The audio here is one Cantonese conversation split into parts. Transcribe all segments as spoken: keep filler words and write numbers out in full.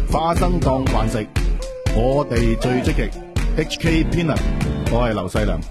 花生當飯食，我哋最積極。H K Peanut， 我係劉世良。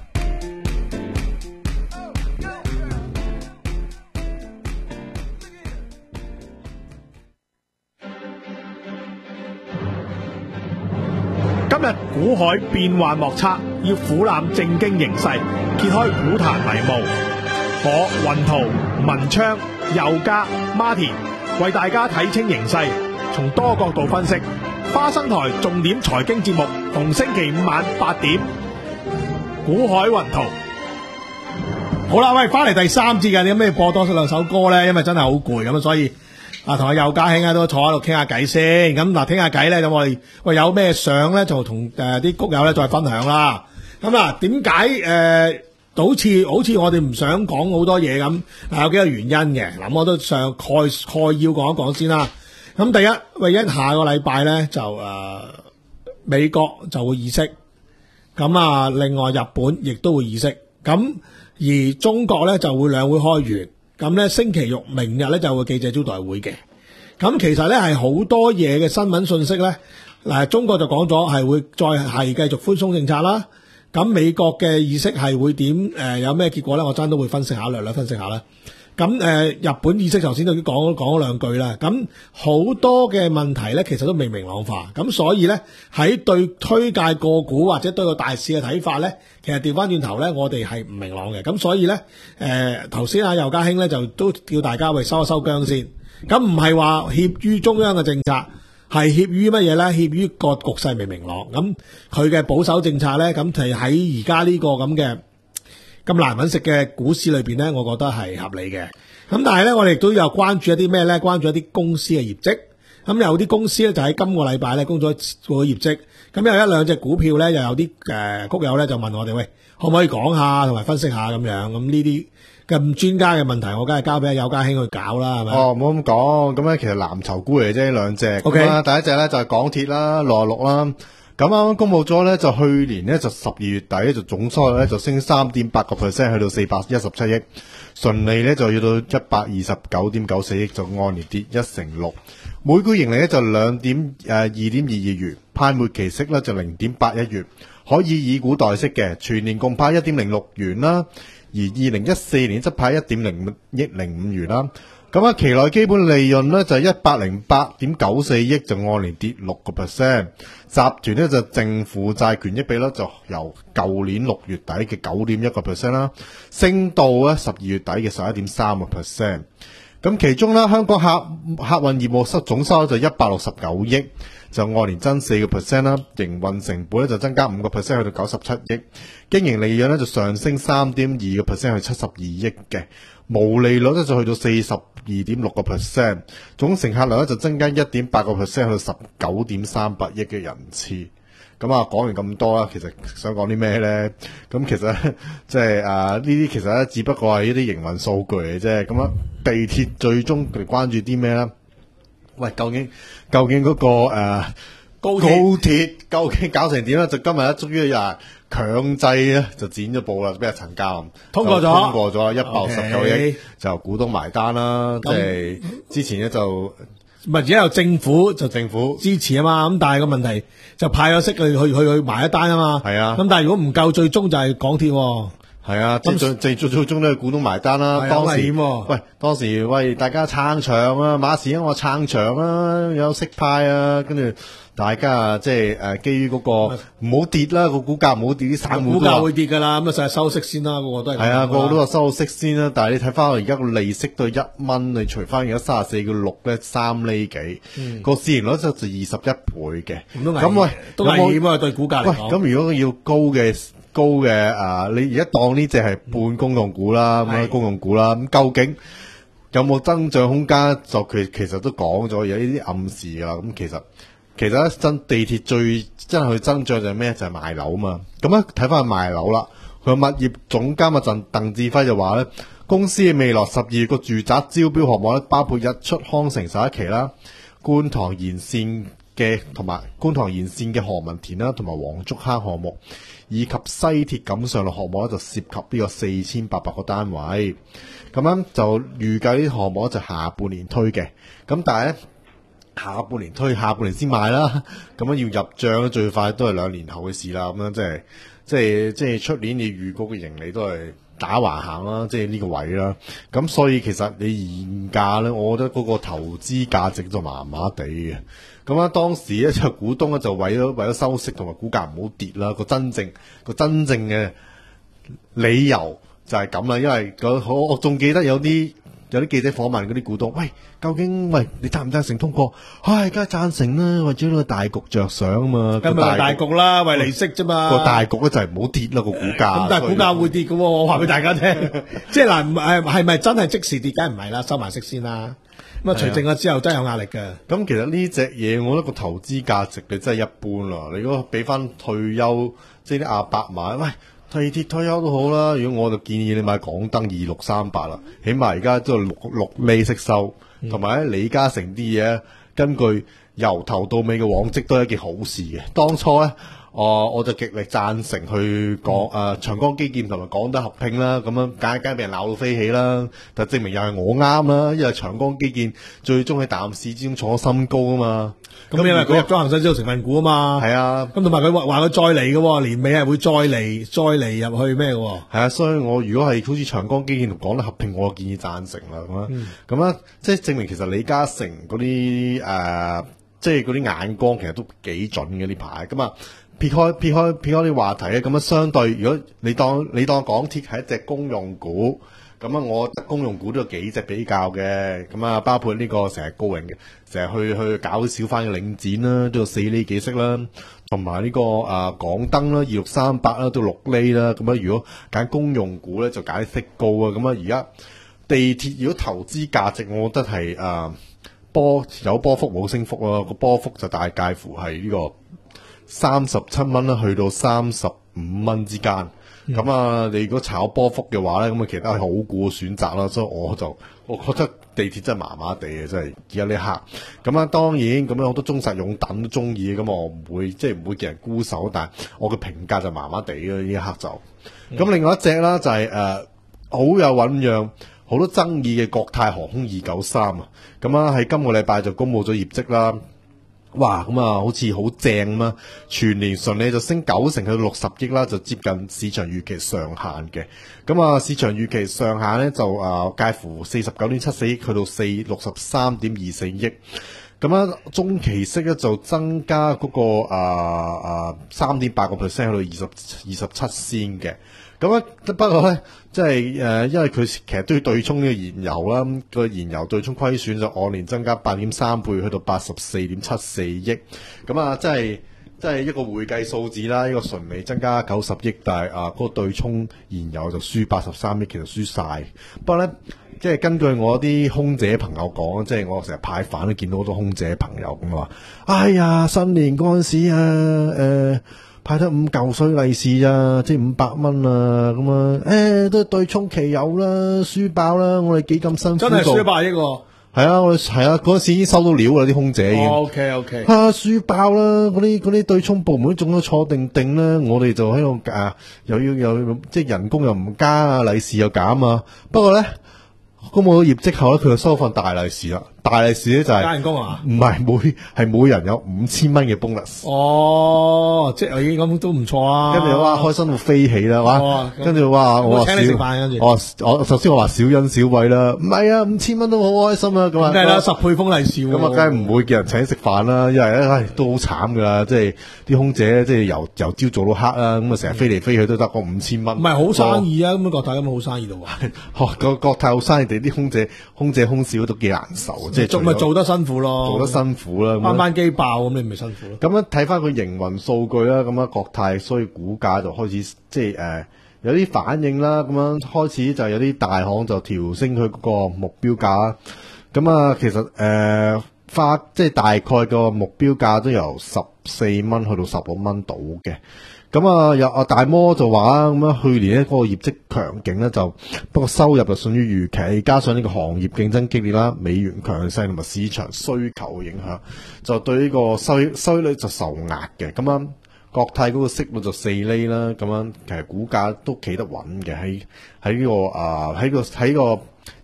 今日股海變幻莫測，要俯瞰正經形勢，揭開股壇迷霧。我雲圖、文昌、佑嘉、Martin 為大家睇清形勢，從多角度分析。花生台重點財經節目，逢星期五晚八點，股海雲圖。好啦，喂，翻嚟第三節嘅，你有咩播多兩首歌咧？因為真係好攰咁，所以啊，同阿佑嘉兄啊都坐喺度傾下偈先。咁嗱，傾下偈咧，咁我哋喂有咩相咧，就同誒啲谷友咧再分享啦。咁啊，點解誒好似好似我哋唔想講好多嘢咁？係有幾個原因嘅。嗱，我都上概概要講一講先啦。咁第一，喂，一下個禮拜咧就誒、呃、美國就會議息，咁啊另外日本亦都會議息，咁而中國咧就會兩會開完，咁咧星期六明日咧就會記者招待會嘅，咁其實咧係好多嘢嘅新聞信息咧，嗱中國就講咗係會再係繼續寬鬆政策啦，咁美國嘅議息係會點誒、呃、有咩結果咧？我真都會分析下，略略分析下啦。咁誒、呃，日本議息頭先都已經講講咗兩句啦。咁好多嘅問題咧，其實都未明朗化。咁所以咧，喺對推介個股或者對個大市嘅睇法咧，其實調翻轉頭咧，我哋係唔明朗嘅。咁所以咧，誒頭先阿佑嘉兄咧就都叫大家去收一收姜先。咁唔係話協於中央嘅政策，係協於乜嘢咧？協於個局勢未明朗。咁佢嘅保守政策咧，咁係喺而家呢個咁嘅咁難揾食嘅股市裏邊咧，我覺得係合理嘅。咁但係咧，我哋亦都有關注一啲咩咧？關注一啲公司嘅業績。咁有啲公司咧就喺今個禮拜咧公咗個業績。咁有一兩隻股票咧，又有啲誒谷友咧就問我哋喂，可唔可以講下同埋分析下咁樣？咁呢啲咁專家嘅問題，我梗係交俾阿佑嘉兄去搞啦，係咪？ 哦，唔好咁講。咁咧其實藍籌股嚟啫，呢兩隻。O K。第一隻咧就係港鐵啦，六十六啦。咁啱啱公佈咗咧，就去年咧就十二月底咧就總收入咧就升三點八個 percent， 去到四百一十七億，純利咧就要到一百二十九點九四億，就按年跌一成六。每股盈利咧就兩點誒二點二二元，派末期息咧就零點八一元，可以以股代息嘅，全年共派一點零六元啦。而二零一四年則派一點零億零五元啦。咁啊，期內基本利潤咧就係一百零八點九四億，就按年跌六個 percent。集團咧就淨負債權益比率就由舊年六月底嘅九點一個 percent 啦，升到咧十二月底嘅十一點三個 percent。咁其中咧，香港客客運業務收總收就一百六十九億，就按年增四個 percent 啦。營運成本咧就增加五個 percent 去到九十七億，經營利潤咧就上升三點二個 percent 去七十二億嘅。毛利率咧就去到四十二點六個 percent， 總乘客量咧就增加一點八個 percent 去到十九點三八億嘅人次。咁啊，講完咁多啦，其實想講啲咩咧？咁其實即係啊呢啲其實咧只不過係一啲營運數據嚟啫。咁啊，地鐵最終佢哋關注啲咩咧？喂，究竟究竟嗰、嗰個誒、呃、高鐵高鐵究竟搞成點咧？就今日咧，終於又強制咧就剪咗布啦，俾阿陳鑑通過咗， 通過咗一百六十九億就股東埋單啦。即係之前咧就唔係而家由政府就政府支持啊嘛。咁但係個問題就派咗息去去去去埋一單啊嘛。係啊。咁但係如果唔夠，最終就係港鐵。 係啊，最最最最終都係股東埋單啦。當時喂，當時喂大家撐場啊，馬時因我撐場啊，有息派啊，跟住大家啊，即係誒，基於嗰個唔好跌啦，個股價唔好跌，啲散戶股價會跌噶啦，咁啊實係收息先啦，個個都係。係啊，個個都話收息先啦，但係你睇翻我而家個利息都係一蚊，你除翻而家三十四個六咧，三厘幾，個市盈率就就二十一倍嘅。咁喂， 都危險啊，對股價嚟講。 咁如果要高嘅。高嘅啊！你而家當呢隻係半公用股啦，咁樣公用股啦，咁究竟有冇增長空間？就佢其實都講咗有呢啲暗示㗎啦。咁其實其實咧，真地鐵最真係去增長就係咩？就係賣樓嘛。咁咧睇翻賣樓啦，佢物業總監啊鄧鄧志輝就話咧，公司嘅未來十二月個住宅招標項目咧，包括日出康城十一期啦、觀塘沿線嘅同埋觀塘沿線嘅何文田啦，同埋黃竹坑項目。以及西鐵錦上路項目咧，就涉及呢個四千八百個單位，咁樣就預計呢啲項目咧就下半年推嘅。咁但係咧， 下半年推下半年先賣啦，咁樣要入帳最快都係兩年後嘅事啦，咁樣即係即係即係出年你預估嘅盈利都係打橫行啦，即係呢個位啦。咁所以其實你現價咧，我覺得嗰個投資價值就麻麻地嘅。咁啊，當時咧就股東咧就為咗為咗收息同埋股價唔好跌啦，個真正個真正嘅理由就係咁啦，因為我我仲記得有啲。有啲記者訪問嗰啲股東，喂，究竟喂你贊唔贊成通過？唉，梗係贊成啦，為咗呢個大局着想啊嘛。 咁咪大局啦，為利息啫嘛。 個大局咧就係唔好跌啦個股價。 咁但係股價會跌嘅喎，我話俾大家聽。即係嗱，誒係咪真係即時跌？梗係唔係啦，收埋息先啦。咁啊，除淨咗之後真係有壓力嘅。 咁其實呢隻嘢，我覺得個投資價值嘅真係一般啦。你如果俾翻退休，即係啲阿伯買，喂。地鐵退休都好啦，如果我就建議你買港燈二六三八啦，起碼而家都係六六厘息收，同埋咧李嘉誠啲嘢，根據由頭到尾嘅往績都係一件好事嘅。當初咧，我我就極力贊成去講誒長江基建同埋港燈合併啦，咁樣梗係梗係俾人鬧到飛起啦，但證明又係我啱啦，因為長江基建最終喺淡市之中坐新高啊嘛。 咁因為佢入咗恒生指數成分股啊嘛， 係啊， 咁同埋佢話話佢再嚟嘅，年尾係會再嚟再嚟入去咩嘅？ 係啊，所以我如果係好似長江基建同港燈合併，我建議贊成啦，咁啊，咁啊，即係證明其實李嘉誠嗰啲誒，即係嗰啲眼光其實都幾準嘅呢排。咁啊，撇開撇開撇開啲話題咧，咁啊，相對如果你當你當港鐵係一隻公用股。咁啊，我公用股都有幾隻比較嘅，咁啊，包括呢個成日高榮嘅，成日去去搞小販嘅領展啦，都有四厘幾息啦，同埋呢個啊港燈啦，二六三八啦，都六厘啦。咁啊，如果揀公用股咧，就揀息高啊。咁啊，而家地鐵如果投資價值，我覺得係啊波有波幅冇升幅咯，個波幅就大介乎係呢個三十七蚊啦，去到三十五蚊之間。咁、嗯、啊，你如果炒波幅嘅話咧，咁啊，其他係好股嘅選擇啦，所以我就我覺得地鐵真係麻麻地嘅，真係而家呢一刻。咁啊，當然咁樣好多忠實擁躉都中意，咁我唔會即係唔會叫人沽手，但係我嘅評價就麻麻地咯，呢一刻就。咁、嗯、另外一隻啦就係誒好有醞釀、好多爭議嘅國泰航空二九三啊，咁啊喺今個禮拜就公布咗業績啦。哇，咁啊，好似好正咁啊！全年順利就升九成去到六十億啦，就接近市場預期上限嘅。咁啊，市場預期上限咧就啊介乎四十九點七四億去到四六十三點二四億。咁啊，中期息咧就增加嗰、那個啊啊三點八個 percent 去到二十二十七仙嘅。咁啊，不過咧，即係誒，因為佢其實都要對沖呢個燃油啦，個燃油對沖虧損就按年增加八點三倍，去到八十四點七四億。咁啊，即係即係一個會計數字啦，呢個純利增加九十億，但係啊，嗰個對沖燃油就輸八十三億，其實輸晒。不過咧，即係根據我啲空姐朋友講，即係我成日派飯都見到好多空姐朋友咁話，哎呀，新年嗰陣時啊，誒、呃。派得五嚿水利是啊，即係五百蚊啊，咁啊，誒都對沖期有啦，輸爆啦，我哋幾咁辛苦做， 真係輸百億喎。 係啊，我哋係啊，嗰陣時已經收到料啦，啲空姐已經。 O K O K。 啊，輸爆啦！嗰啲嗰啲對沖部門仲都坐定定啦，我哋就喺度啊，又要又即係人工又唔加啊，利是又減啊。不過咧，公佈到業績後咧，佢就收份大利是啦。大利是咧就係加人工啊？ 唔係每係每人有五千蚊嘅 bonus。 哦，即係已經咁都唔錯啊！ 跟住哇，開心到飛起啦，哇、哦！跟住哇，我請你食飯，跟住我我首先我話小恩小惠啦，唔係啊，五千蚊都好開心啊，咁啊， 梗係啦，十倍封利是喎， 咁啊，梗係唔會叫人請食飯啦，因為咧，唉，都好慘噶啦，即係啲空姐即係由由朝做到黑啦，咁啊成日飛嚟飛去都得個五千蚊， 唔係好生意啊，咁樣國泰咁好生意度啊， 哦，個國泰好生意，哋啲空姐空姐空少都幾難受，即係做咪做得辛苦咯， 做得辛苦啦， 班班機爆咁，你咪辛苦咯。 咁樣睇翻佢營運數據啦，咁啊國泰所以股價就開始即係誒、呃、有啲反應啦，咁樣開始就有啲大行就調升佢嗰個目標價啦。咁啊，其實誒、呃、花即係大概個目標價都由十四蚊去到十六蚊到嘅。咁啊，有啊大摩就話啦，咁樣去年咧嗰個業績強勁咧，就不過收入就遜於預期，加上呢個行業競爭激烈啦，美元強勢同埋市場需求嘅影響，就對呢個收收益率就受壓嘅。咁樣國泰嗰個息率就四厘啦，咁樣其實股價都企得穩嘅，喺喺呢個啊喺個喺個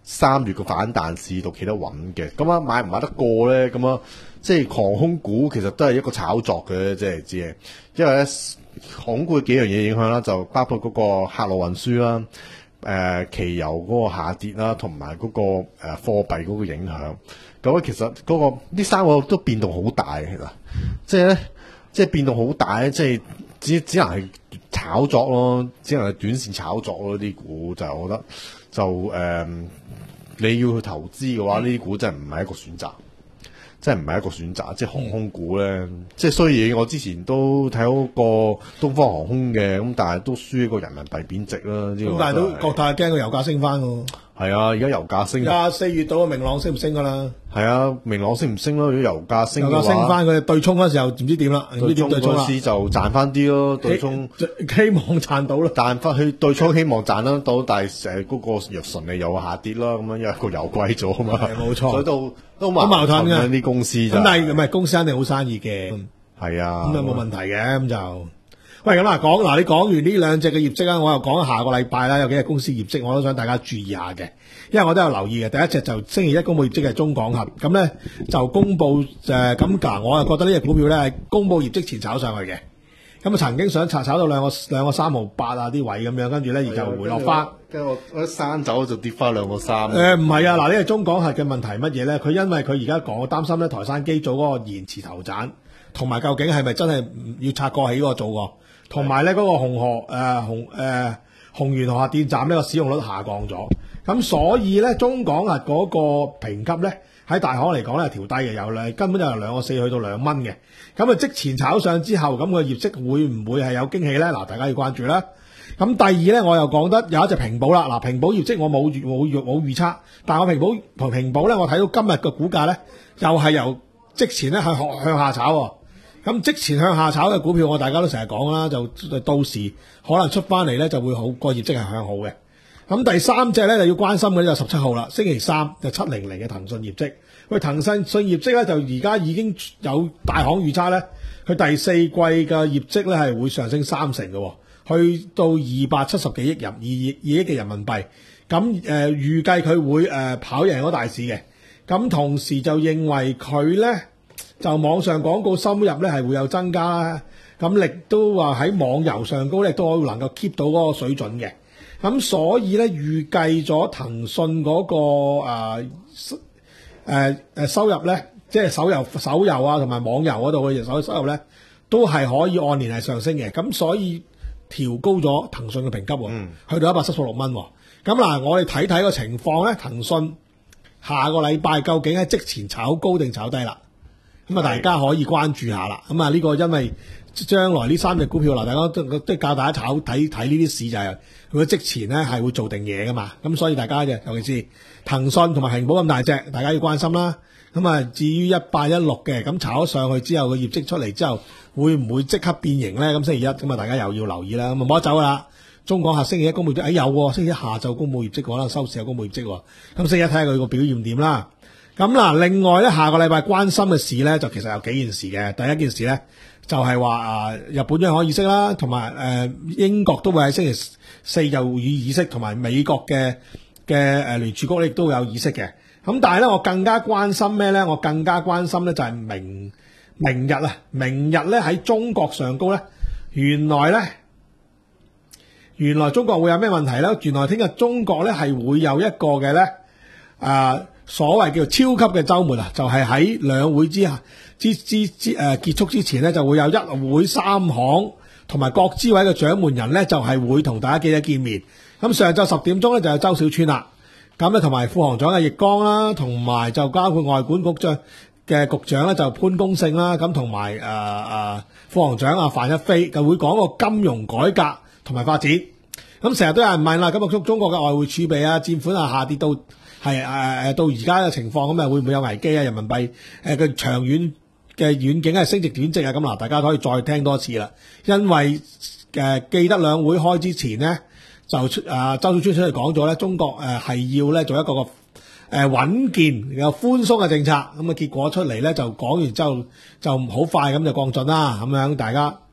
三月嘅反彈市度企得穩嘅。咁啊買唔買得過咧？咁啊即係航空股其實都係一個炒作嘅，即係知嘅。因為咧航空股幾樣嘢影響啦，就包括嗰個客路運輸啦。誒、呃、期油嗰個下跌啦，同埋嗰個誒、呃、貨幣嗰個影響，咁其實嗰、那個呢三個都變動好大嘅，其實即係咧，即係變動好大咧，即係只只能係炒作咯，只能係短線炒作咯。啲股就我覺得就誒、呃，你要去投資嘅話，呢啲股真係唔係一個選擇。即係唔係一個選擇，即係航空股咧、嗯，即係雖然我之前都睇好過東方航空嘅，咁但係都輸個人民幣貶值啦。咁但係都國泰驚個油價升翻喎。 係啊，而家油價升。而家四月到明朗升唔升噶啦？ 係啊，明朗升唔升咯？如果油價升嘅話， 油價升翻佢對沖嗰時候唔知點啦，唔知點對沖啦。 嗰時就賺翻啲咯，對沖希望賺到啦。 賺翻去對沖，希望賺得到，但係誒嗰個藥純利又下跌啦，咁樣因為個油貴咗啊嘛。係冇錯，所以都都矛盾嘅啲公司就。咁但係唔係公司肯定好生意嘅。 係啊， 咁啊冇問題嘅咁就。喂，咁啊講嗱，你講完呢兩隻嘅業績啦，我又講下個禮拜啦，有幾隻公司業績，我都想大家注意下嘅，因為我都有留意嘅。第一隻就星期一公布業績嘅中港核，咁咧就公布誒咁㗎，我又覺得呢隻股票咧係公布業績前炒上去嘅，咁啊曾經想炒炒到兩個兩個三毫八啊啲位咁樣，跟住咧而就回落翻， 跟住我我一閂走就跌翻兩個三。 誒唔係啊，嗱呢個中港核嘅問題乜嘢咧？佢因為佢而家講，我擔心咧台山機組嗰個延遲投產，同埋究竟係咪真係要拆過起嗰個做過？同埋咧嗰個紅河誒、呃、紅誒、呃、紅源河核電站呢個使用率下降咗，咁所以咧中港核嗰個評級咧喺大行嚟講咧係調低嘅，由嚟根本就由兩個四去到兩蚊嘅，咁啊即前炒上之後，咁個業績會唔會係有驚喜咧？嗱，大家要關注啦。咁第二咧，我又講得有一隻平保啦，嗱平保業績我冇冇冇預測，但係我平保同平保咧，我睇到今日嘅股價咧又係由即前咧向向下炒喎。咁即前向下炒嘅股票，我大家都成日講啦，就到時可能出翻嚟咧就會好，個業績係向好嘅。咁第三隻咧就要關心嘅就十七號啦，星期三就七零零嘅騰訊業績。喂，騰訊信業績咧就而家已經有大行預測咧，佢第四季嘅業績咧係會上升三成嘅，去到二百七十幾億人二二億嘅人民幣。咁誒、呃、預計佢會誒、呃、跑贏嗰大市嘅。咁同時就認為佢咧。就網上廣告收入咧係會有增加啦，咁亦都話喺網遊上高咧都能夠 keep 到嗰個水準嘅，咁所以咧預計咗騰訊嗰個誒誒誒收入咧，即係手遊手遊啊同埋網遊嗰度嘅手收入咧，都係可以按年係上升嘅，咁所以調高咗騰訊嘅評級喎、嗯，去到一百七十六蚊喎。咁嗱，我哋睇睇個情況咧，騰訊下個禮拜究竟係即前炒高定炒低啦？咁啊，大家可以關注下啦。咁啊，呢個因為將來呢三隻股票嗱，大家都都教大家炒睇睇呢啲市就係佢即前咧係會做定嘢噶嘛。咁所以大家嘅尤其是騰訊同埋平保咁大隻，大家要關心啦。咁啊，至於一八一六嘅咁炒咗上去之後嘅業績出嚟之後，會唔會即刻變形咧？咁星期一咁啊，大家又要留意啦。咁啊，冇得走啦。中港核星期一公佈咗，哎有喎，星期一下晝公佈業績，可能收市有公佈業績喎。咁星期一睇下佢個表現點啦。咁嗱，另外咧，下個禮拜關心嘅事咧，就其實有幾件事嘅。第一件事咧，就係話啊，日本央行議息啦，同埋誒英國都會喺星期四就會議息，同埋美國嘅嘅誒聯儲局亦都有議息嘅。咁但係咧，我更加關心咩咧？我更加關心咧就係明明日啊，明日咧喺中國上高咧，原來咧，原來中國會有咩問題咧？原來聽日中國咧係會有一個嘅咧啊。呃所謂叫超級嘅週末啊，就係喺兩會之下之之之誒結束之前咧，就會有一會三行同埋各支委嘅掌門人咧，就係會同大家記者見面。咁上晝十點鐘咧就有周小川啦，咁咧同埋副行長嘅易綱啦，同埋就包括外管局長嘅局長咧就潘功勝啦，咁同埋誒誒副行長啊范一飛就會講個金融改革同埋發展。咁成日都有人問啦，咁啊中中國嘅外匯儲備啊佔款啊下跌到。係誒誒到而家嘅情況咁啊，會唔會有危機啊？人民幣誒嘅長遠嘅遠景係升值貶值啊？咁嗱，大家可以再聽多次啦。因為誒、呃、記得兩會開之前呢，就出啊周小川出嚟講咗咧，中國誒係要咧做一個個誒穩健又寬鬆嘅政策。咁啊結果出嚟咧就講完之後就好快咁就降準啦。咁樣大家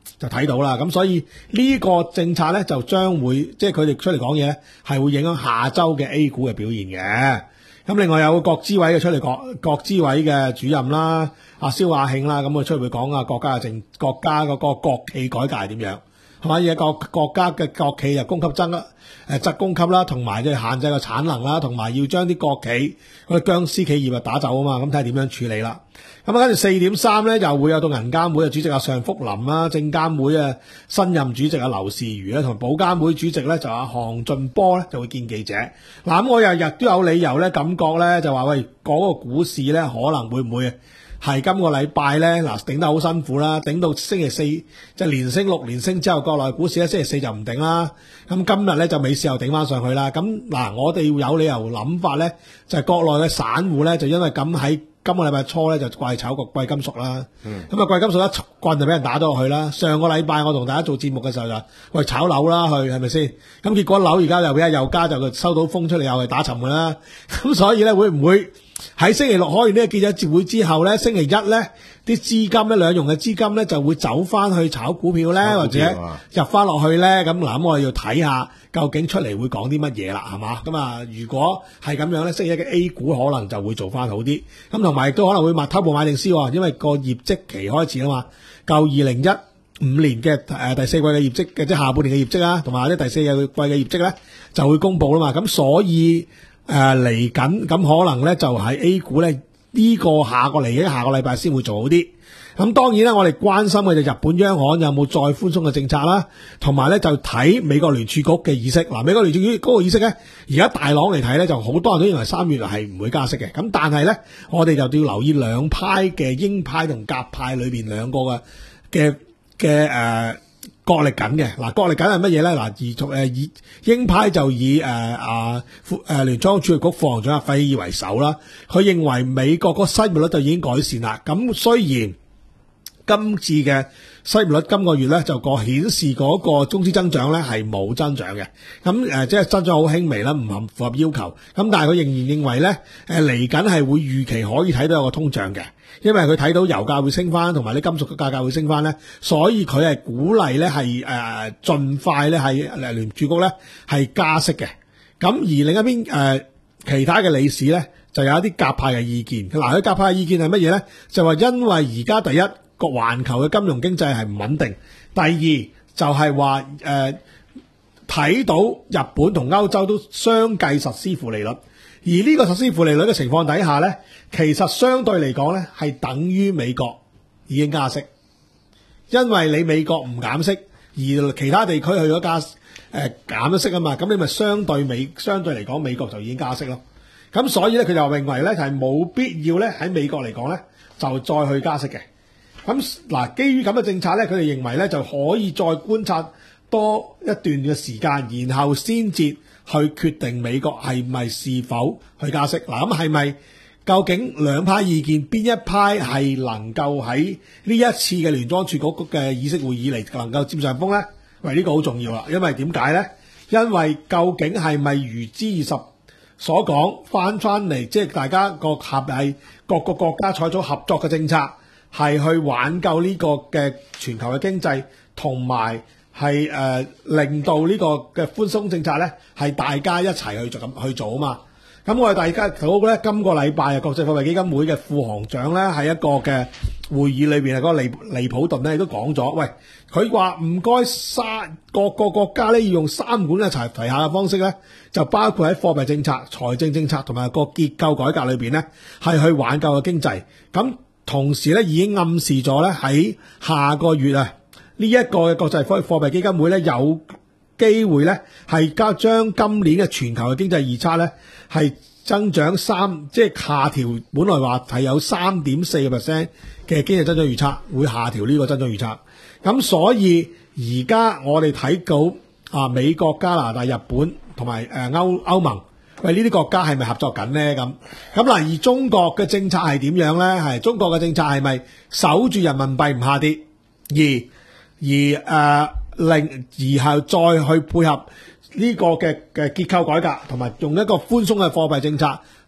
就睇到啦。咁所以呢個政策咧就將會即係佢哋出嚟講嘢咧，係會影響下週嘅 A 股嘅表現嘅。咁另外有個國資委嘅出嚟講，國資委嘅主任啦，阿蕭亞慶啦，咁佢出嚟會講啊國家嘅政國家嗰個國企改革係點樣，係嘛？而家國國家嘅國企就供給增啦，誒質供給啦，同埋即係限制個產能啦，同埋要將啲國企嗰啲僵屍企業啊打走啊嘛，咁睇下點樣處理啦。咁啊，跟住四點三咧，又會有到銀監會嘅主席阿尚福林啦，證監會啊新任主席阿劉士餘咧，同埋保監會主席咧就阿項俊波咧就會見記者。嗱，咁我日日都有理由咧，感覺咧就話喂，嗰、那個股市咧可能會唔會係今個禮拜咧嗱頂得好辛苦啦，頂到星期四即係、就是、連升六連升之後，國內股市咧星期四就唔頂啦。咁今日咧就尾市又頂翻上去啦。咁嗱，我哋有理由諗法咧，就係、是、國內嘅散戶咧就因為咁喺今個禮拜初咧就怪炒個貴金屬啦，咁啊、嗯、貴金屬一棍就俾人打咗落去啦。上個禮拜我同大家做節目嘅時候就話喂炒樓啦去係咪先？咁結果樓而家又俾阿右家就收到風出嚟又係打沉㗎啦。咁所以咧會唔會喺星期六開完呢個記者節會之後咧，星期一咧啲資金咧兩用嘅資金咧就會走翻去炒股票咧， 票或者入翻落去咧？咁嗱，咁我哋要睇下究竟出嚟會講啲乜嘢啦，係嘛？咁啊，如果係咁樣咧，星期一嘅 A 股可能就會做翻好啲。咁同埋亦都可能會買偷步買定先，因為個業績期開始啦嘛。舊二零一五年嘅誒第四季嘅業績嘅即係下半年嘅業績啊，同埋啲第四季嘅業績咧就會公布啦嘛。咁所以誒嚟緊咁可能咧就喺 A 股咧呢個下個嚟嘅下個禮拜先會做好啲。咁當然啦，我哋關心嘅就日本央行有冇再寬鬆嘅政策啦，同埋咧就睇美國聯儲局嘅議息。嗱，美國聯儲局嗰個議息咧，而家大朗嚟睇咧，就好多人都認為三月係唔會加息嘅。咁但係咧，我哋就要留意兩派嘅鷹派同鴿派裏邊兩個嘅嘅嘅誒角力緊嘅。嗱，角力緊係乜嘢咧？嗱，而從誒以鷹派就以誒啊副誒聯邦儲備局副行長阿費爾為首啦。佢認為美國個失業率就已經改善啦。咁雖然今次嘅失業率今個月咧就個顯示嗰個工資增長咧係冇增長嘅，咁誒即係增長好輕微啦，唔合符合要求。咁但係佢仍然認為咧誒嚟緊係會預期可以睇到有個通脹嘅，因為佢睇到油價會升翻，同埋啲金屬嘅價格會升翻咧，所以佢係鼓勵咧係誒盡快咧係誒聯儲局咧係加息嘅。咁而另一邊誒、呃、其他嘅理事咧就有一啲鴿派嘅意見。嗱，佢鴿派嘅意見係乜嘢咧？就話因為而家第一個環球嘅金融經濟係唔穩定，第二就係話誒睇到日本同歐洲都相繼實施負利率，而呢個實施負利率嘅情況底下咧，其實相對嚟講咧係等於美國已經加息，因為你美國唔減息，而其他地區去咗加誒、呃、減咗息啊嘛，咁你咪相對美相對嚟講美國就已經加息咯。咁所以咧佢就認為咧係冇必要咧喺美國嚟講咧就再去加息嘅。咁嗱，基於咁嘅政策咧，佢哋認為咧就可以再觀察多一段嘅時間，然後先至去決定美國係咪是否去加息。嗱，咁係咪究竟兩派意見邊一派係能夠喺呢一次嘅聯邦儲局嘅議息會議嚟能夠佔上風咧？喂，呢個好重要啦，因為點解咧？因為究竟係咪如 G 二十所講翻翻嚟，即係大家個合係各個國家採取合作嘅政策，係去挽救呢個嘅全球嘅經濟，同埋係誒令到呢個嘅寬鬆政策咧，係大家一齊去做咁去做啊嘛。咁我哋大家睇到咧，今個禮拜啊，國際貨幣基金會嘅副行長咧，喺一個嘅會議裏邊啊，嗰個利利普頓咧亦都講咗，喂，佢話唔該三各個國家咧要用三管一齊提下嘅方式咧，就包括喺貨幣政策、財政政策同埋個結構改革裏邊咧，係去挽救個經濟。咁同時咧，已經暗示咗咧喺下個月啊，呢、這、一個嘅國際貨貨幣基金會咧有機會咧係加將今年嘅全球嘅經濟預測咧係增長三，即係下調，本來話係有三點四個 percent 嘅經濟增長預測，會下調呢個增長預測。咁所以而家我哋睇到啊，美國、加拿大、日本同埋誒歐歐盟。喂，呢啲國家係咪合作緊呢？咁咁嗱，而中國嘅政策係點樣呢？係中國嘅政策係咪守住人民幣唔下跌，而而誒、呃、令而後再去配合呢個嘅嘅結構改革，同埋用一個寬鬆嘅貨幣政策，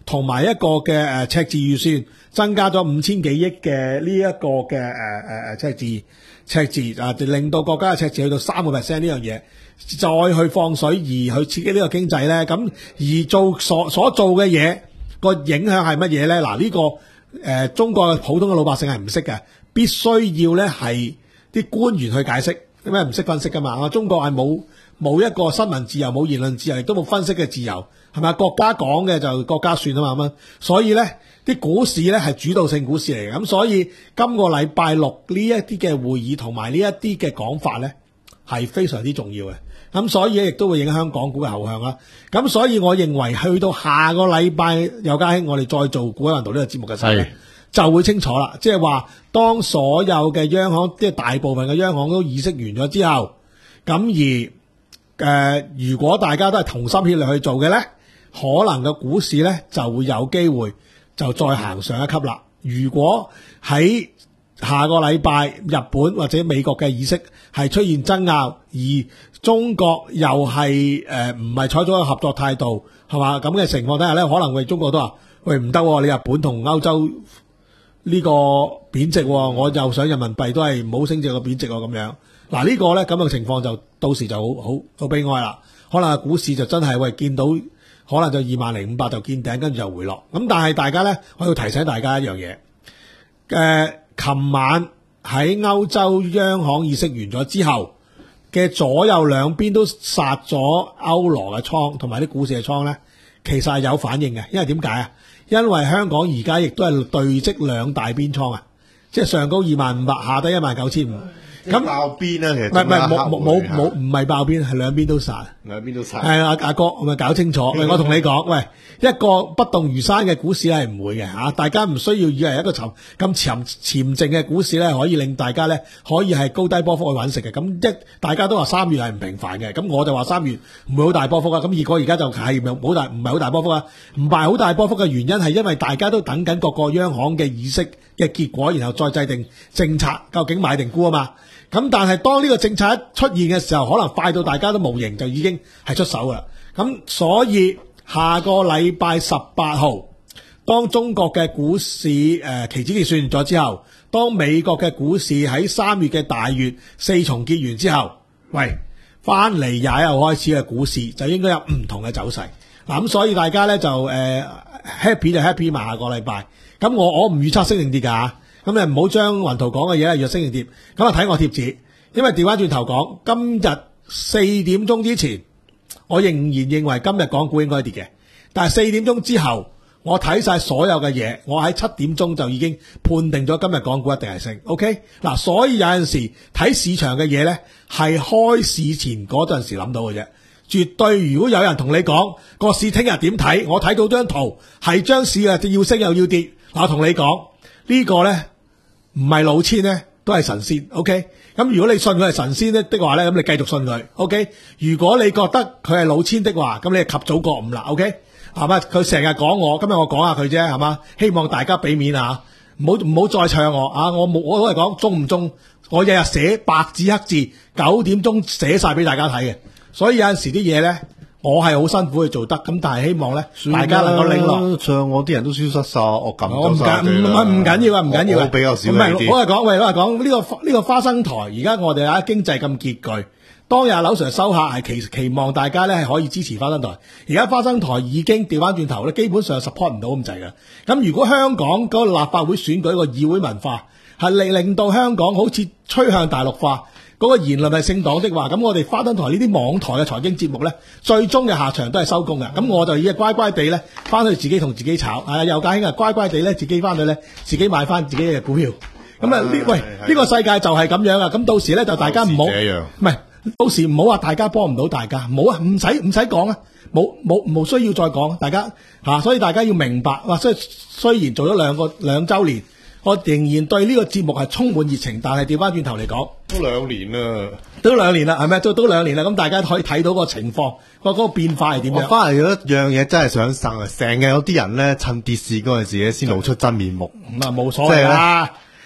同埋一個嘅誒赤字預算，增加咗五千幾億嘅呢一個嘅誒誒誒赤字赤字啊，令到國家嘅赤字去到三個 percent 呢樣嘢，再去放水而去刺激呢個經濟咧，咁而做所所做嘅嘢個影響係乜嘢咧？嗱，呢個誒、呃、中國嘅普通嘅老百姓係唔識嘅，必須要咧係啲官員去解釋，因為唔識分析噶嘛。中國係冇冇一個新聞自由，冇言論自由，亦都冇分析嘅自由，係咪？國家講嘅就國家算啊嘛，咁所以咧啲股市咧係主導性股市嚟嘅，咁所以今個禮拜六呢一啲嘅會議同埋呢一啲嘅講法咧係非常之重要嘅，咁所以亦都會影響港股嘅後向啦。咁所以我認為去到下個禮拜有家興，我哋再做股海運動呢個節目嘅時候咧，就會清楚啦。即係話當所有嘅央行，即係大部分嘅央行都議息完咗之後，咁而誒、呃，如果大家都係同心協力去做嘅咧，可能個股市咧就會有機會就再行上一級啦。如果喺下個禮拜日本或者美國嘅議息係出現爭拗，而中國又係誒唔係採取一個合作態度，係嘛？咁嘅情況底下咧，可能為中國都話喂唔得，你日本同歐洲呢個貶值，我又想人民幣都係唔好升值個貶值咁樣。嗱、這個、呢個咧咁嘅情況就到時就好好好悲哀啦。可能股市就真係喂見到可能就二萬零五百就見頂，跟住就回落。咁但係大家咧，我要提醒大家一樣嘢，誒、呃，琴晚喺歐洲央行議息完咗之後嘅左右兩邊都殺咗歐羅嘅倉同埋啲股市嘅倉咧，其實係有反應嘅。因為點解啊？因為香港而家亦都係累積兩大邊倉啊，即係上高二萬五百，下低一萬九千五。咁爆邊咧，其實唔係唔係冇冇冇冇唔係爆邊，係兩邊都殺， 兩邊都殺。 係啊，阿哥，我咪搞清楚。喂，我同你講，喂，一個不動如山嘅股市係唔會嘅吓，大家唔需要以為一個沉咁沉潛靜嘅股市咧，可以令大家咧可以係高低波幅去揾食嘅。咁一大家都話三月係唔平凡嘅，咁我就話三月唔會好大波幅啊。咁結果而家就係冇大唔係好大波幅啊，唔係好大波幅嘅原因係因為大家都等緊各個央行嘅議息嘅結果，然後再制定政策，究竟買定沽啊嘛。咁但係當呢個政策一出現嘅時候，可能快到大家都無形就已經係出手啦。咁所以下個禮拜十八號，當中國嘅股市誒、呃、期指結算咗之後，當美國嘅股市喺三月嘅大月四重結完之後，喂，翻嚟廿一號開始嘅股市就應該有唔同嘅走勢。嗱，咁所以大家咧就誒、呃、happy 就 happy 埋下個禮拜。咁我我唔預測升定跌㗎。咁你唔好將雲圖講嘅嘢係若升定跌，咁啊睇我貼紙，因為調翻轉頭講，今日四點鐘之前，我仍然認為今日港股應該跌嘅，但係四點鐘之後，我睇晒所有嘅嘢，我喺七點鐘就已經判定咗今日港股一定係升。OK， 嗱，所以有陣時睇市場嘅嘢咧，係開市前嗰陣時諗到嘅啫，絕對如果有人同你講個市聽日點睇，我睇到張圖係張市啊要升又要跌，我同你講、這個、呢個咧。唔係老千咧，都係神仙。OK，咁如果你信佢係神仙咧的話咧，咁你繼續信佢。OK，如果你覺得佢係老千的話，咁你及早覺悟啦。OK，係嘛？佢成日講我，今日我講下佢啫，係嘛？希望大家俾面啊，唔好唔好再唱我啊！我冇，我都係講中唔中，我日日寫白紙黑字，九點鐘寫晒俾大家睇嘅。所以有陣時啲嘢咧。我係好辛苦去做得，咁但係希望咧，大家能夠拎落。唱我啲人都消失晒，我撳咗晒。唔唔唔緊要啊，唔緊要啊。我比較少啲。唔係，我係講，喂，我係講呢個呢個花生台。而家我哋啊經濟咁拮據，當日阿劉 Sir 收客係期期望大家咧係可以支持花生台。而家花生台已經調翻轉頭咧，基本上 support 唔到咁滯㗎。咁如果香港嗰個立法會選舉個議會文化係令令到香港好似趨向大陸化。嗰、那個言論係姓黨的話，咁我哋花燈台呢啲網台嘅財經節目咧，最終嘅下場都係收工嘅。咁我就已經乖乖地咧，翻去自己同自己炒。啊，又家兄啊，乖乖地咧，自己翻去咧，自己買翻自己嘅股票。咁啊，呢喂呢、這個世界就係咁樣啊。咁到時咧就大家唔好，唔係到時唔好話大家幫唔到大家，冇啊，唔使唔使講啊，冇冇冇需要再講，大家嚇、啊。所以大家要明白，哇！雖雖然做咗兩個兩週年。我仍然對呢個節目係充滿熱情，但係調翻轉頭嚟講， 都兩年啦， 都兩年啦，係咪？都都兩年啦，咁大家可以睇到個情況，個嗰個變化係點樣？ 我翻嚟有一樣嘢真係想呻啊！成日有啲人咧趁跌市嗰陣時咧先露出真面目， 咁啊冇所謂啦。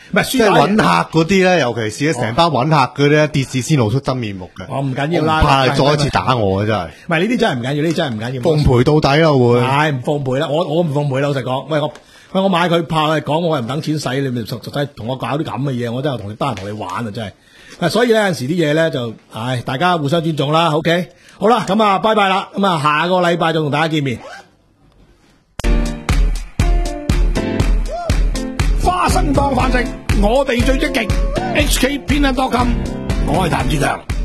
唔係即係揾客嗰啲咧，尤其是咧成班揾客嗰啲，跌市先露出真面目嘅。 我唔緊要啦， 怕你再一次打我啊！真係。 唔係呢啲真係唔緊要，呢啲真係唔緊要。 奉陪到底啦會。 係唔奉陪啦，我我唔奉陪啦，老實講。喂我喂我買佢怕嚟講，我係唔等錢使，你咪實實際同我搞啲咁嘅嘢，我真係同你得閒同你玩啊！真係。嗱，所以咧有陣時啲嘢咧就，唉，大家互相尊重啦。OK， 好啦，咁啊，拜拜啦。咁啊，下個禮拜再同大家見面。花生當飯食，我哋最積極。H K Peanut dot com， 我係譚志強。